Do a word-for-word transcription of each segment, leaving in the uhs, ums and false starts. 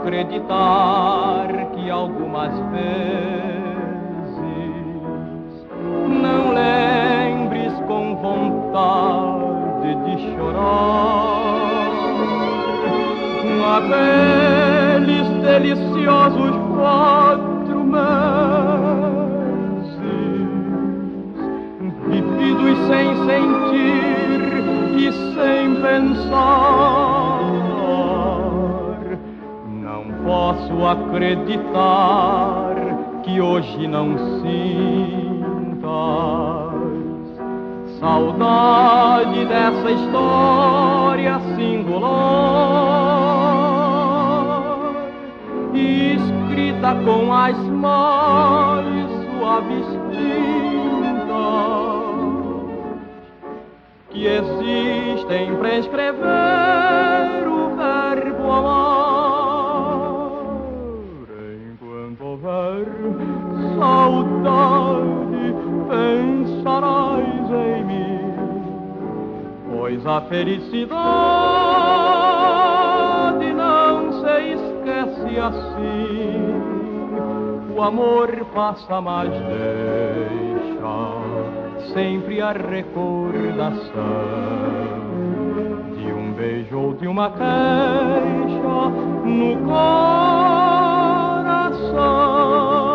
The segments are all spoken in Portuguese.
acreditar que algumas vezes não lembres com vontade de chorar aqueles deliciosos quatro meses vividos sem sentir e sem pensar. Não posso acreditar que hoje não sintas saudade dessa história singular, escrita com as mais suaves tintas que existem para escrever o verbo amar. Enquanto houver saudade, pensarás em mim, pois a felicidade não se esquece assim. O amor passa, mas deixa sempre a recordação de um beijo ou de uma queixa no coração.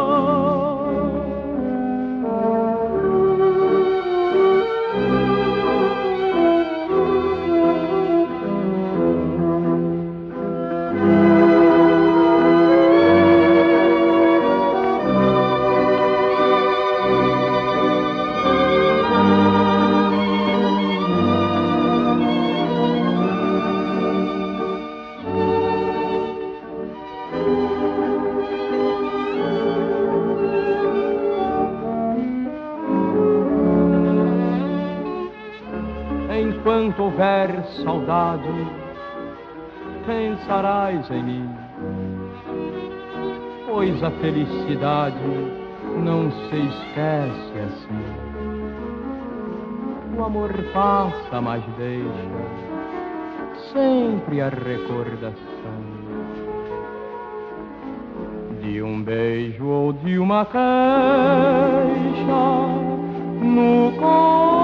Enquanto houver saudade, pensarás em mim, pois a felicidade não se esquece assim. O amor passa, mas deixa sempre a recordação de um beijo ou de uma queixa no coração.